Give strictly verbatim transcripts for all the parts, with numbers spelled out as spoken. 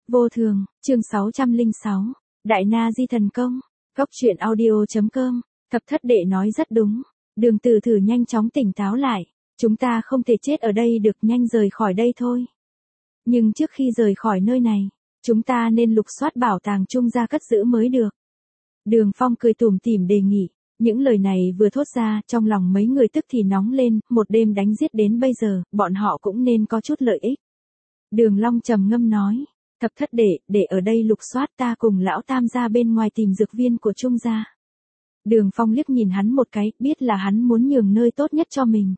Vô thường, chương sáu trăm lẻ sáu, Đại Na Di Thần Công, Cốc truyện audio.com, thập thất đệ nói rất đúng, Đường Từ thử nhanh chóng tỉnh táo lại, chúng ta không thể chết ở đây được, nhanh rời khỏi đây thôi. Nhưng trước khi rời khỏi nơi này, chúng ta nên lục soát bảo tàng Trung gia cất giữ mới được. Đường Phong cười tủm tỉm đề nghị, những lời này vừa thốt ra, trong lòng mấy người tức thì nóng lên, một đêm đánh giết đến bây giờ, bọn họ cũng nên có chút lợi ích. Đường Long trầm ngâm nói, thập thất đệ, để ở đây lục soát, ta cùng lão tam ra bên ngoài tìm dược viên của Trung gia. Đường Phong liếc nhìn hắn một cái, biết là hắn muốn nhường nơi tốt nhất cho mình.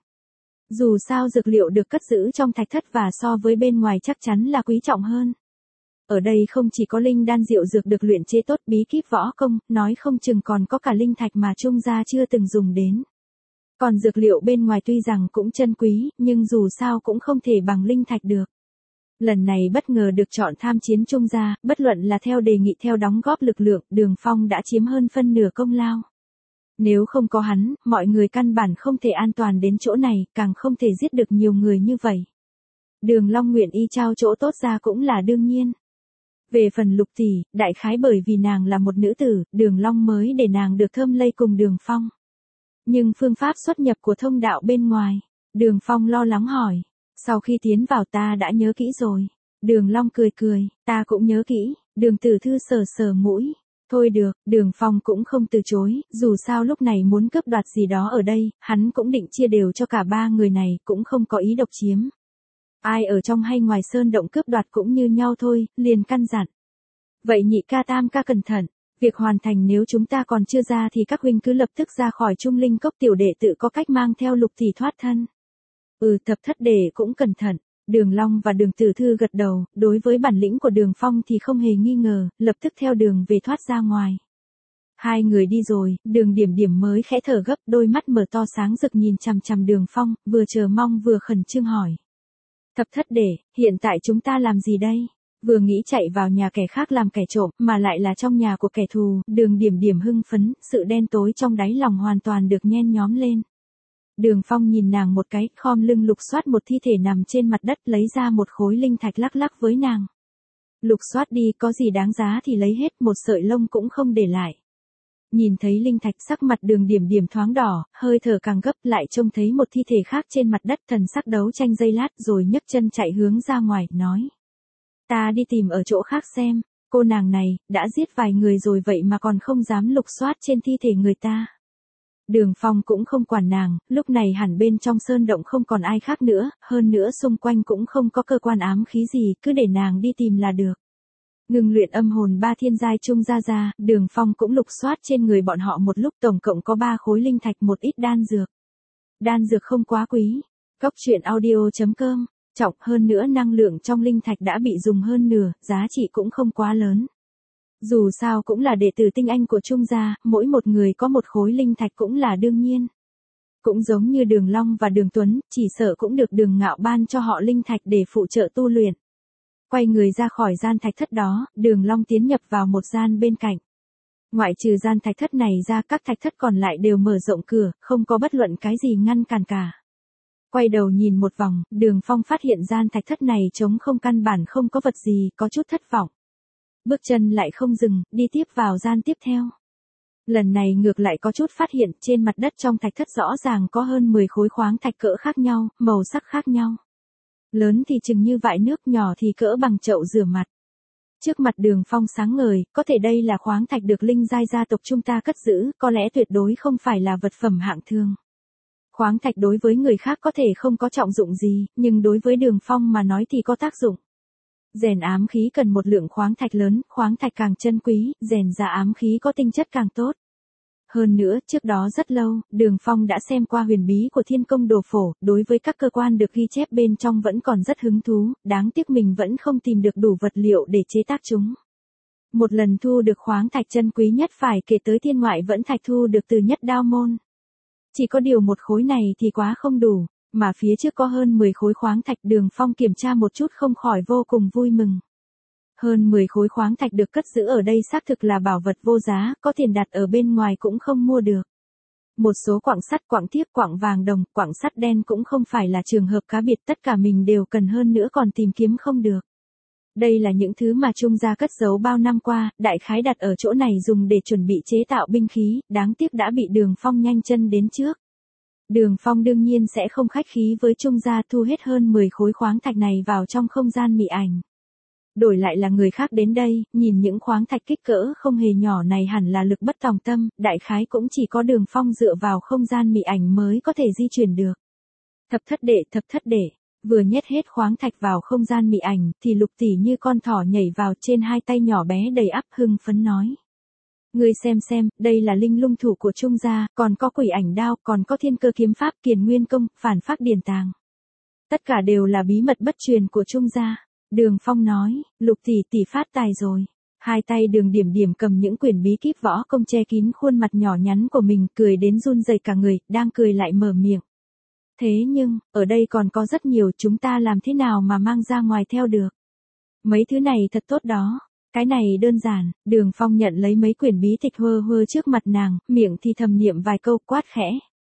Dù sao dược liệu được cất giữ trong thạch thất và so với bên ngoài chắc chắn là quý trọng hơn. Ở đây không chỉ có linh đan diệu dược được luyện chế tốt, bí kíp võ công, nói không chừng còn có cả linh thạch mà Trung gia chưa từng dùng đến. Còn dược liệu bên ngoài tuy rằng cũng chân quý, nhưng dù sao cũng không thể bằng linh thạch được. Lần này bất ngờ được chọn tham chiến Trung gia, bất luận là theo đề nghị theo đóng góp lực lượng, Đường Phong đã chiếm hơn phân nửa công lao. Nếu không có hắn, mọi người căn bản không thể an toàn đến chỗ này, càng không thể giết được nhiều người như vậy. Đường Long nguyện y trao chỗ tốt ra cũng là đương nhiên. Về phần Lục tỷ, đại khái bởi vì nàng là một nữ tử, Đường Long mới để nàng được thơm lây cùng Đường Phong. Nhưng phương pháp xuất nhập của thông đạo bên ngoài, Đường Phong lo lắng hỏi. Sau khi tiến vào ta đã nhớ kỹ rồi. Đường Long cười cười, ta cũng nhớ kỹ. Đường Tử Thư sờ sờ mũi. Thôi được, Đường Phong cũng không từ chối, dù sao lúc này muốn cướp đoạt gì đó ở đây, hắn cũng định chia đều cho cả ba người này, cũng không có ý độc chiếm. Ai ở trong hay ngoài sơn động cướp đoạt cũng như nhau thôi, liền căn dặn. Vậy nhị ca tam ca cẩn thận, việc hoàn thành nếu chúng ta còn chưa ra thì các huynh cứ lập tức ra khỏi Trung Linh Cốc, tiểu đệ tự có cách mang theo Lục tỷ thoát thân. Ừ, thập thất đệ cũng cẩn thận. Đường Long và Đường Tử Thư gật đầu, đối với bản lĩnh của Đường Phong thì không hề nghi ngờ, lập tức theo đường về thoát ra ngoài. Hai người đi rồi, Đường Điểm Điểm mới khẽ thở gấp, đôi mắt mở to sáng rực nhìn chằm chằm Đường Phong, vừa chờ mong vừa khẩn trương hỏi. Thập thất đệ, hiện tại chúng ta làm gì đây? Vừa nghĩ chạy vào nhà kẻ khác làm kẻ trộm, mà lại là trong nhà của kẻ thù, Đường Điểm Điểm hưng phấn, sự đen tối trong đáy lòng hoàn toàn được nhen nhóm lên. Đường Phong nhìn nàng một cái, khom lưng lục soát một thi thể nằm trên mặt đất, lấy ra một khối linh thạch lắc lắc với nàng. Lục soát đi, có gì đáng giá thì lấy hết, một sợi lông cũng không để lại. Nhìn thấy linh thạch, sắc mặt Đường Điểm Điểm thoáng đỏ, hơi thở càng gấp, lại trông thấy một thi thể khác trên mặt đất, thần sắc đấu tranh giây lát rồi nhấc chân chạy hướng ra ngoài, nói. Ta đi tìm ở chỗ khác xem, cô nàng này, đã giết vài người rồi vậy mà còn không dám lục soát trên thi thể người ta. Đường Phong cũng không quản nàng, lúc này hẳn bên trong sơn động không còn ai khác nữa, hơn nữa xung quanh cũng không có cơ quan ám khí gì, cứ để nàng đi tìm là được. Ngừng luyện âm hồn ba thiên giai Trung gia ra, Đường Phong cũng lục soát trên người bọn họ một lúc, tổng cộng có ba khối linh thạch, một ít đan dược. Đan dược không quá quý. Cốc truyện audio.com, trọng hơn nữa năng lượng trong linh thạch đã bị dùng hơn nửa, giá trị cũng không quá lớn. Dù sao cũng là đệ tử tinh anh của Trung gia, mỗi một người có một khối linh thạch cũng là đương nhiên. Cũng giống như Đường Long và Đường Tuấn, chỉ sợ cũng được Đường Ngạo ban cho họ linh thạch để phụ trợ tu luyện. Quay người ra khỏi gian thạch thất đó, Đường Long tiến nhập vào một gian bên cạnh. Ngoại trừ gian thạch thất này ra, các thạch thất còn lại đều mở rộng cửa, không có bất luận cái gì ngăn cản cả. Quay đầu nhìn một vòng, Đường Phong phát hiện gian thạch thất này trống không, căn bản không có vật gì, có chút thất vọng. Bước chân lại không dừng, đi tiếp vào gian tiếp theo. Lần này ngược lại có chút phát hiện, trên mặt đất trong thạch thất rõ ràng có hơn mười khối khoáng thạch cỡ khác nhau, màu sắc khác nhau. Lớn thì chừng như vại nước, nhỏ thì cỡ bằng chậu rửa mặt. Trước mặt Đường Phong sáng ngời, có thể đây là khoáng thạch được linh giai gia tộc chúng ta cất giữ, có lẽ tuyệt đối không phải là vật phẩm hạng thường. Khoáng thạch đối với người khác có thể không có trọng dụng gì, nhưng đối với Đường Phong mà nói thì có tác dụng. Rèn ám khí cần một lượng khoáng thạch lớn, khoáng thạch càng chân quý, rèn ra ám khí có tinh chất càng tốt. Hơn nữa, trước đó rất lâu, Đường Phong đã xem qua huyền bí của Thiên Công Đồ Phổ, đối với các cơ quan được ghi chép bên trong vẫn còn rất hứng thú, đáng tiếc mình vẫn không tìm được đủ vật liệu để chế tác chúng. Một lần thu được khoáng thạch chân quý nhất phải kể tới thiên ngoại vẫn thạch thu được từ Nhất Đao Môn. Chỉ có điều một khối này thì quá không đủ. Mà phía trước có hơn mười khối khoáng thạch, Đường Phong kiểm tra một chút không khỏi vô cùng vui mừng. Hơn mười khối khoáng thạch được cất giữ ở đây xác thực là bảo vật vô giá, có tiền đặt ở bên ngoài cũng không mua được. Một số quặng sắt, quặng thiếc, quặng vàng đồng, quặng sắt đen cũng không phải là trường hợp cá biệt, tất cả mình đều cần, hơn nữa còn tìm kiếm không được. Đây là những thứ mà Trung gia cất giấu bao năm qua, đại khái đặt ở chỗ này dùng để chuẩn bị chế tạo binh khí, đáng tiếc đã bị Đường Phong nhanh chân đến trước. Đường Phong đương nhiên sẽ không khách khí với Trung gia, thu hết hơn mười khối khoáng thạch này vào trong không gian mị ảnh. Đổi lại là người khác đến đây, nhìn những khoáng thạch kích cỡ không hề nhỏ này hẳn là lực bất tòng tâm, đại khái cũng chỉ có Đường Phong dựa vào không gian mị ảnh mới có thể di chuyển được. Thập thất đệ, thập thất đệ, vừa nhét hết khoáng thạch vào không gian mị ảnh, thì Lục tỷ như con thỏ nhảy vào trên hai tay nhỏ bé đầy ắp hưng phấn nói. Ngươi xem xem, đây là linh lung thủ của Trung gia, còn có quỷ ảnh đao, còn có thiên cơ kiếm pháp, kiền nguyên công, phản phác điển tàng. Tất cả đều là bí mật bất truyền của Trung gia. Đường Phong nói, Lục tỷ tỷ phát tài rồi. Hai tay Đường Điểm Điểm cầm những quyển bí kíp võ công che kín khuôn mặt nhỏ nhắn của mình, cười đến run rẩy cả người, đang cười lại mở miệng. Thế nhưng, ở đây còn có rất nhiều, chúng ta làm thế nào mà mang ra ngoài theo được? Mấy thứ này thật tốt đó. Cái này đơn giản. Đường Phong nhận lấy mấy quyển bí tịch hơ hơ trước mặt nàng, miệng thì thầm niệm vài câu, quát khẽ.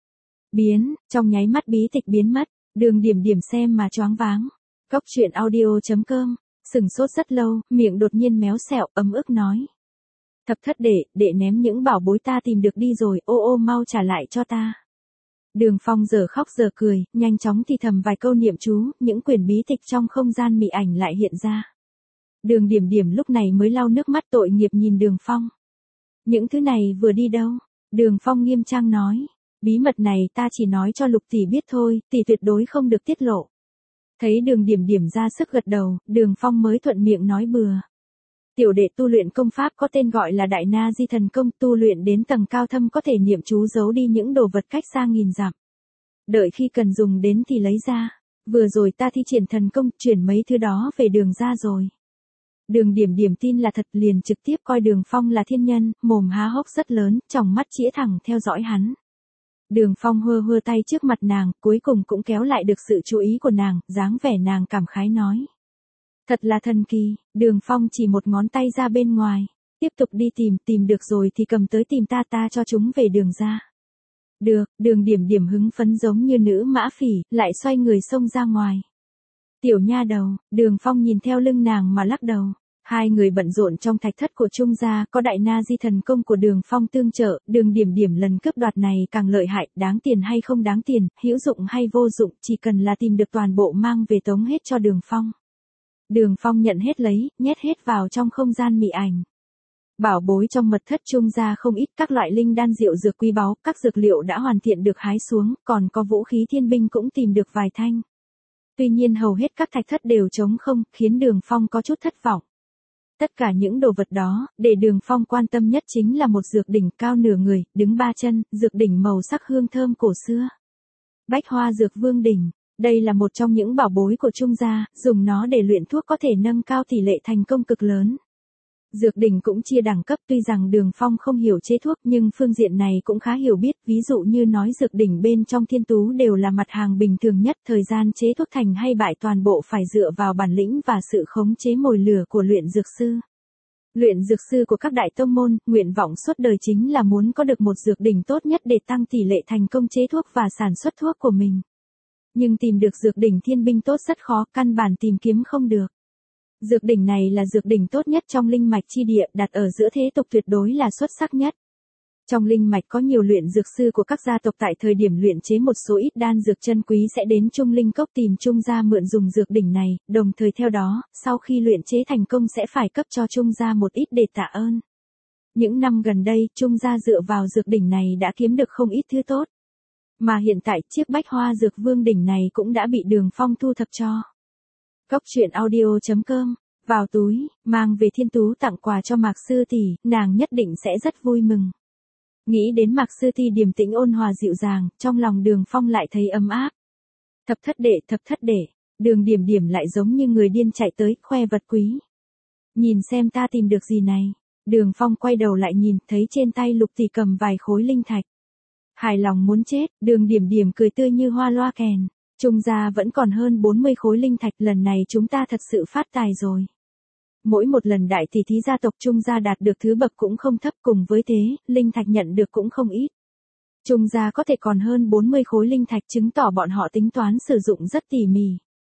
Biến, trong nháy mắt bí tịch biến mất. Đường Điểm Điểm xem mà choáng váng. Cốc truyện audio chấm com, sừng sốt rất lâu, miệng đột nhiên méo xẹo, ấm ức nói. Thập thất đệ, đệ ném những bảo bối ta tìm được đi rồi, ô ô mau trả lại cho ta. Đường Phong giờ khóc giờ cười, nhanh chóng thì thầm vài câu niệm chú, những quyển bí tịch trong không gian mị ảnh lại hiện ra. Đường Điểm Điểm lúc này mới lau nước mắt tội nghiệp nhìn Đường Phong. Những thứ này vừa đi đâu? Đường Phong nghiêm trang nói. Bí mật này ta chỉ nói cho Lục tỷ biết thôi, tỷ tuyệt đối không được tiết lộ. Thấy Đường Điểm Điểm ra sức gật đầu, Đường Phong mới thuận miệng nói bừa. Tiểu đệ tu luyện công pháp có tên gọi là Đại Na Di Thần Công, tu luyện đến tầng cao thâm có thể niệm chú giấu đi những đồ vật cách xa nghìn dặm. Đợi khi cần dùng đến thì lấy ra. Vừa rồi ta thi triển thần công, chuyển mấy thứ đó về Đường ra rồi. Đường Điểm Điểm tin là thật, liền trực tiếp coi Đường Phong là thiên nhân, mồm há hốc rất lớn, tròng mắt chĩa thẳng theo dõi hắn. Đường Phong hơ hơ tay trước mặt nàng, cuối cùng cũng kéo lại được sự chú ý của nàng, dáng vẻ nàng cảm khái nói. Thật là thần kỳ. Đường Phong chỉ một ngón tay ra bên ngoài. Tiếp tục đi tìm, tìm được rồi thì cầm tới tìm ta, ta cho chúng về Đường ra. Được, Đường Điểm Điểm hứng phấn giống như nữ mã phỉ, lại xoay người xông ra ngoài. Tiểu nha đầu, Đường Phong nhìn theo lưng nàng mà lắc đầu. Hai người bận rộn trong thạch thất của Trung gia, có Đại Na Di Thần Công của Đường Phong tương trợ, Đường Điểm Điểm lần cướp đoạt này càng lợi hại, đáng tiền hay không đáng tiền, hữu dụng hay vô dụng, chỉ cần là tìm được toàn bộ mang về tống hết cho Đường Phong. Đường Phong nhận hết lấy, nhét hết vào trong không gian mị ảnh. Bảo bối trong mật thất Trung gia không ít, các loại linh đan diệu dược quý báu, các dược liệu đã hoàn thiện được hái xuống, còn có vũ khí thiên binh cũng tìm được vài thanh. Tuy nhiên hầu hết các thạch thất đều trống không, khiến Đường Phong có chút thất vọng. Tất cả những đồ vật đó, để Đường Phong quan tâm nhất chính là một dược đỉnh cao nửa người, đứng ba chân, dược đỉnh màu sắc hương thơm cổ xưa. Bách Hoa Dược Vương đỉnh, đây là một trong những bảo bối của Trung gia, dùng nó để luyện thuốc có thể nâng cao tỷ lệ thành công cực lớn. Dược đỉnh cũng chia đẳng cấp, tuy rằng Đường Phong không hiểu chế thuốc nhưng phương diện này cũng khá hiểu biết, ví dụ như nói dược đỉnh bên trong thiên tú đều là mặt hàng bình thường nhất, thời gian chế thuốc thành hay bại toàn bộ phải dựa vào bản lĩnh và sự khống chế mồi lửa của luyện dược sư. Luyện dược sư của các đại tông môn, nguyện vọng suốt đời chính là muốn có được một dược đỉnh tốt nhất để tăng tỷ lệ thành công chế thuốc và sản xuất thuốc của mình. Nhưng tìm được dược đỉnh thiên binh tốt rất khó, căn bản tìm kiếm không được. Dược đỉnh này là dược đỉnh tốt nhất trong linh mạch chi địa, đặt ở giữa thế tục tuyệt đối là xuất sắc nhất. Trong linh mạch có nhiều luyện dược sư của các gia tộc, tại thời điểm luyện chế một số ít đan dược chân quý sẽ đến Trung Linh Cốc tìm Trung gia mượn dùng dược đỉnh này, đồng thời theo đó, sau khi luyện chế thành công sẽ phải cấp cho Trung gia một ít để tạ ơn. Những năm gần đây, Trung gia dựa vào dược đỉnh này đã kiếm được không ít thứ tốt. Mà hiện tại, chiếc Bách Hoa Dược Vương đỉnh này cũng đã bị Đường Phong thu thập cho. Cốc truyện audio chấm com, vào túi, mang về thiên tú tặng quà cho Mạc sư tỷ, nàng nhất định sẽ rất vui mừng. Nghĩ đến Mạc sư tỷ điềm tĩnh ôn hòa dịu dàng, trong lòng Đường Phong lại thấy ấm áp. Thập thất đệ, thập thất đệ, Đường Điểm Điểm lại giống như người điên chạy tới, khoe vật quý. Nhìn xem ta tìm được gì này. Đường Phong quay đầu lại nhìn, thấy trên tay Lục tỷ cầm vài khối linh thạch. Hài lòng muốn chết, Đường Điểm Điểm cười tươi như hoa loa kèn. Trung gia vẫn còn hơn bốn mươi khối linh thạch, lần này chúng ta thật sự phát tài rồi. Mỗi một lần đại tỷ thí gia tộc Trung gia đạt được thứ bậc cũng không thấp, cùng với thế, linh thạch nhận được cũng không ít. Trung gia có thể còn hơn bốn mươi khối linh thạch, chứng tỏ bọn họ tính toán sử dụng rất tỉ mỉ.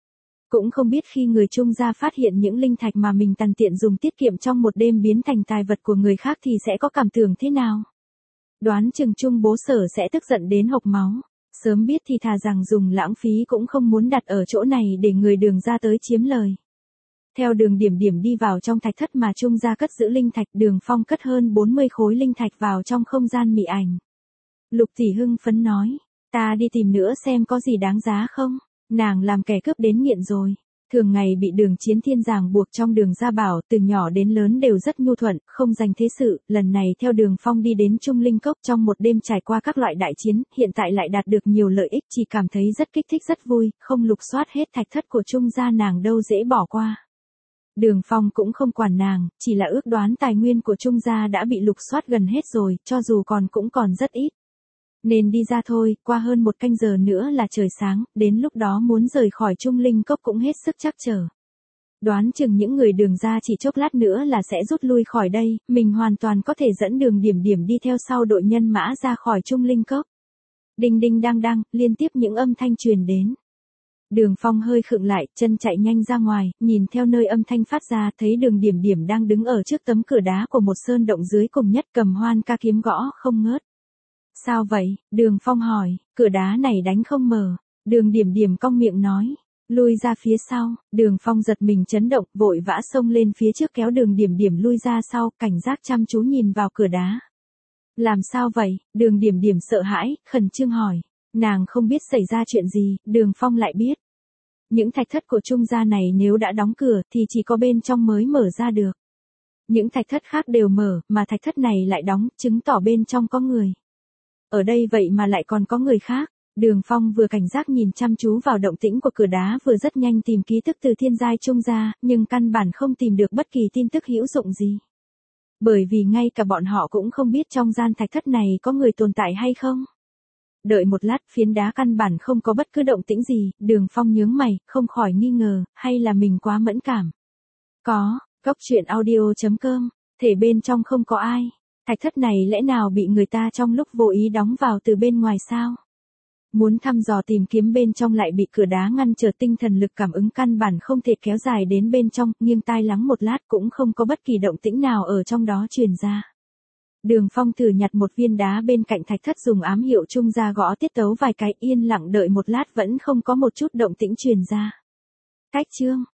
Cũng không biết khi người Trung gia phát hiện những linh thạch mà mình tàn tiện dùng tiết kiệm trong một đêm biến thành tài vật của người khác thì sẽ có cảm tưởng thế nào. Đoán chừng Trung bố Sở sẽ tức giận đến hộc máu. Sớm biết thì thà rằng dùng lãng phí cũng không muốn đặt ở chỗ này để người Đường gia tới chiếm lời. Theo Đường Điểm Điểm đi vào trong thạch thất mà Trung gia cất giữ linh thạch, Đường Phong cất hơn bốn mươi khối linh thạch vào trong không gian mị ảnh. Lục Tỷ hưng phấn nói, ta đi tìm nữa xem có gì đáng giá không, nàng làm kẻ cướp đến nghiện rồi. Thường ngày bị Đường Chiến Thiên ràng buộc trong Đường gia bảo, từ nhỏ đến lớn đều rất nhu thuận, không dành thế sự, lần này theo Đường Phong đi đến Trung Linh Cốc trong một đêm trải qua các loại đại chiến, hiện tại lại đạt được nhiều lợi ích, chỉ cảm thấy rất kích thích rất vui, không lục soát hết thạch thất của Trung gia nàng đâu dễ bỏ qua. Đường Phong cũng không quản nàng, chỉ là ước đoán tài nguyên của Trung gia đã bị lục soát gần hết rồi, cho dù còn cũng còn rất ít. Nên đi ra thôi, qua hơn một canh giờ nữa là trời sáng, đến lúc đó muốn rời khỏi Trung Linh Cốc cũng hết sức trắc trở. Đoán chừng những người Đường gia chỉ chốc lát nữa là sẽ rút lui khỏi đây, mình hoàn toàn có thể dẫn Đường Điểm Điểm đi theo sau đội nhân mã ra khỏi Trung Linh Cốc. Đinh đinh đang đang, liên tiếp những âm thanh truyền đến. Đường Phong hơi khựng lại, chân chạy nhanh ra ngoài, nhìn theo nơi âm thanh phát ra, thấy Đường Điểm Điểm đang đứng ở trước tấm cửa đá của một sơn động dưới cùng nhất, cầm hoan ca kiếm gõ không ngớt. Sao vậy? Đường Phong hỏi, cửa đá này đánh không mở. Đường Điểm Điểm cong miệng nói, lui ra phía sau. Đường Phong giật mình chấn động, vội vã xông lên phía trước kéo Đường Điểm Điểm lui ra sau, cảnh giác chăm chú nhìn vào cửa đá. Làm sao vậy? Đường Điểm Điểm sợ hãi, khẩn trương hỏi. Nàng không biết xảy ra chuyện gì, Đường Phong lại biết. Những thạch thất của Trung gia này nếu đã đóng cửa thì chỉ có bên trong mới mở ra được. Những thạch thất khác đều mở, mà thạch thất này lại đóng, chứng tỏ bên trong có người. Ở đây vậy mà lại còn có người khác. Đường Phong vừa cảnh giác nhìn chăm chú vào động tĩnh của cửa đá vừa rất nhanh tìm ký tức từ thiên giai Trung gia, nhưng căn bản không tìm được bất kỳ tin tức hữu dụng gì. Bởi vì ngay cả bọn họ cũng không biết trong gian thạch thất này có người tồn tại hay không. Đợi một lát, phiến đá căn bản không có bất cứ động tĩnh gì, Đường Phong nhướng mày, không khỏi nghi ngờ, hay là mình quá mẫn cảm. Có, Cốc Truyện Audio chấm com, thể bên trong không có ai. Thạch thất này lẽ nào bị người ta trong lúc vô ý đóng vào từ bên ngoài sao? Muốn thăm dò tìm kiếm bên trong lại bị cửa đá ngăn trở, tinh thần lực cảm ứng căn bản không thể kéo dài đến bên trong, nghiêng tai lắng một lát cũng không có bất kỳ động tĩnh nào ở trong đó truyền ra. Đường Phong thử nhặt một viên đá bên cạnh thạch thất dùng ám hiệu Trung gia gõ tiết tấu vài cái, yên lặng đợi một lát vẫn không có một chút động tĩnh truyền ra. Cách chương